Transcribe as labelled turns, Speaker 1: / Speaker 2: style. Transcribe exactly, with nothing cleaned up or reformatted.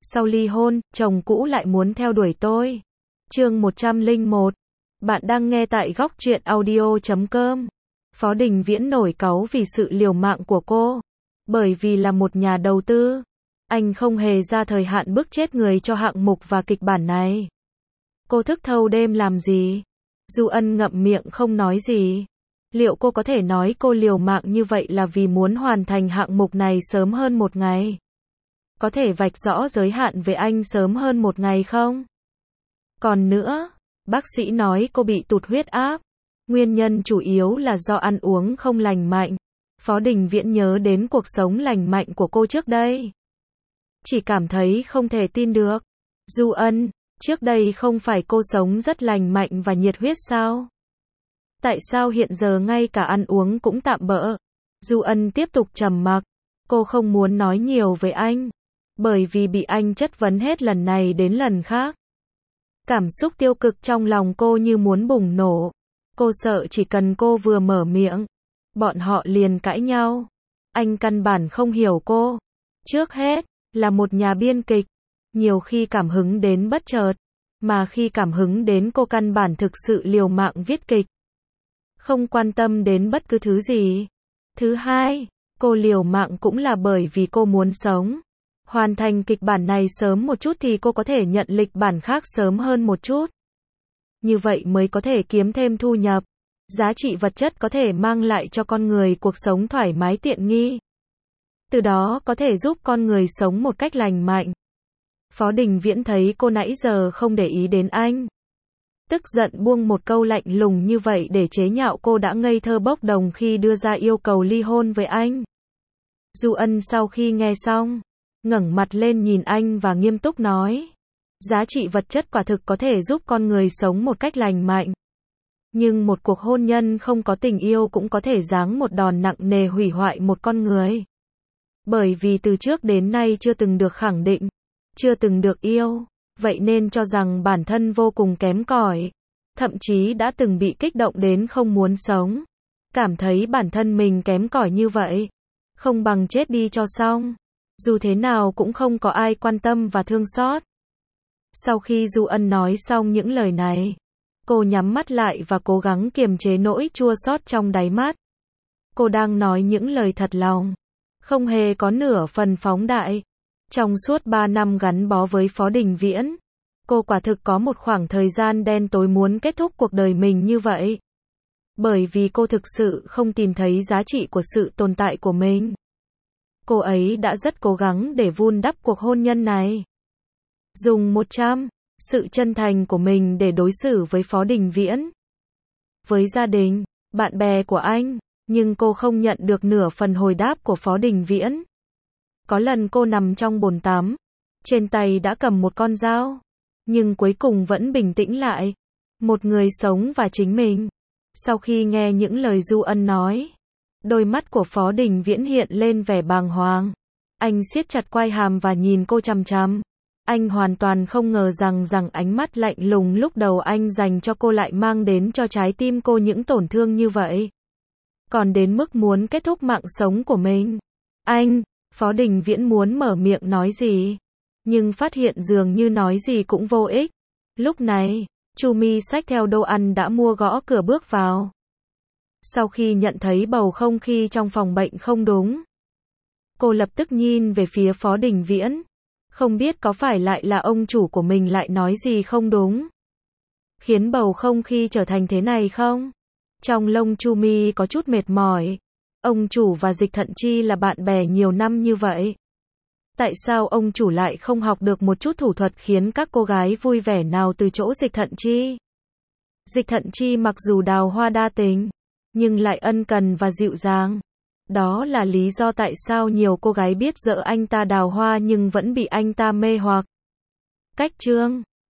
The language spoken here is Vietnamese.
Speaker 1: Sau ly hôn, chồng cũ lại muốn theo đuổi tôi. Chương một trăm lẻ một. Bạn đang nghe tại góc truyện audio chấm com. Phó Đình Viễn nổi cáu vì sự liều mạng của cô. Bởi vì là một nhà đầu tư, anh không hề ra thời hạn bức chết người cho hạng mục và kịch bản này. Cô thức thâu đêm làm gì? Du Ân ngậm miệng không nói gì. Liệu cô có thể nói cô liều mạng như vậy là vì muốn hoàn thành hạng mục này sớm hơn một ngày? Có thể vạch rõ giới hạn với anh sớm hơn một ngày không? Còn nữa, bác sĩ nói cô bị tụt huyết áp. Nguyên nhân chủ yếu là do ăn uống không lành mạnh. Phó Đình Viễn nhớ đến cuộc sống lành mạnh của cô trước đây. Chỉ cảm thấy không thể tin được. Du Ân, trước đây không phải cô sống rất lành mạnh và nhiệt huyết sao? Tại sao hiện giờ ngay cả ăn uống cũng tạm bợ? Du Ân tiếp tục trầm mặc. Cô không muốn nói nhiều với anh. Bởi vì bị anh chất vấn hết lần này đến lần khác. Cảm xúc tiêu cực trong lòng cô như muốn bùng nổ. Cô sợ chỉ cần cô vừa mở miệng, bọn họ liền cãi nhau. Anh căn bản không hiểu cô. Trước hết, là một nhà biên kịch. Nhiều khi cảm hứng đến bất chợt. Mà khi cảm hứng đến cô căn bản thực sự liều mạng viết kịch. Không quan tâm đến bất cứ thứ gì. Thứ hai, cô liều mạng cũng là bởi vì cô muốn sống. Hoàn thành kịch bản này sớm một chút thì cô có thể nhận lịch bản khác sớm hơn một chút. Như vậy mới có thể kiếm thêm thu nhập. Giá trị vật chất có thể mang lại cho con người cuộc sống thoải mái tiện nghi. Từ đó có thể giúp con người sống một cách lành mạnh. Phó Đình Viễn thấy cô nãy giờ không để ý đến anh. Tức giận buông một câu lạnh lùng như vậy để chế nhạo cô đã ngây thơ bốc đồng khi đưa ra yêu cầu ly hôn với anh. Du Ân sau khi nghe xong, ngẩng mặt lên nhìn anh và nghiêm túc nói. Giá trị vật chất quả thực có thể giúp con người sống một cách lành mạnh. Nhưng một cuộc hôn nhân không có tình yêu cũng có thể giáng một đòn nặng nề hủy hoại một con người. Bởi vì từ trước đến nay chưa từng được khẳng định, chưa từng được yêu, vậy nên cho rằng bản thân vô cùng kém cỏi. Thậm chí đã từng bị kích động đến không muốn sống. Cảm thấy bản thân mình kém cỏi như vậy. Không bằng chết đi cho xong. Dù thế nào cũng không có ai quan tâm và thương xót. Sau khi Du Ân nói xong những lời này, cô nhắm mắt lại và cố gắng kiềm chế nỗi chua xót trong đáy mắt. Cô đang nói những lời thật lòng, không hề có nửa phần phóng đại. Trong suốt ba năm gắn bó với Phó Đình Viễn, cô quả thực có một khoảng thời gian đen tối muốn kết thúc cuộc đời mình như vậy. Bởi vì cô thực sự không tìm thấy giá trị của sự tồn tại của mình. Cô ấy đã rất cố gắng để vun đắp cuộc hôn nhân này. Dùng một trăm sự chân thành của mình để đối xử với Phó Đình Viễn. Với gia đình, bạn bè của anh, nhưng cô không nhận được nửa phần hồi đáp của Phó Đình Viễn. Có lần cô nằm trong bồn tắm, trên tay đã cầm một con dao, nhưng cuối cùng vẫn bình tĩnh lại. Một người sống và chính mình. Sau khi nghe những lời Du Ân nói, đôi mắt của Phó Đình Viễn hiện lên vẻ bàng hoàng. Anh siết chặt quai hàm và nhìn cô chằm chằm. Anh hoàn toàn không ngờ rằng rằng ánh mắt lạnh lùng lúc đầu anh dành cho cô lại mang đến cho trái tim cô những tổn thương như vậy. Còn đến mức muốn kết thúc mạng sống của mình. Anh, Phó Đình Viễn muốn mở miệng nói gì, nhưng phát hiện dường như nói gì cũng vô ích. Lúc này, Chu Mi xách theo đồ ăn đã mua gõ cửa bước vào. Sau khi nhận thấy bầu không khí trong phòng bệnh không đúng, cô lập tức nhìn về phía Phó Đình Viễn. Không biết có phải lại là ông chủ của mình lại nói gì không đúng, khiến bầu không khí trở thành thế này không? Trong lông Chu Mi có chút mệt mỏi. Ông chủ và Dịch Thận Chi là bạn bè nhiều năm như vậy. Tại sao ông chủ lại không học được một chút thủ thuật khiến các cô gái vui vẻ nào từ chỗ Dịch Thận Chi? Dịch Thận Chi mặc dù đào hoa đa tình, nhưng lại ân cần và dịu dàng. Đó là lý do tại sao nhiều cô gái biết dợ anh ta đào hoa nhưng vẫn bị anh ta mê hoặc. Cách chương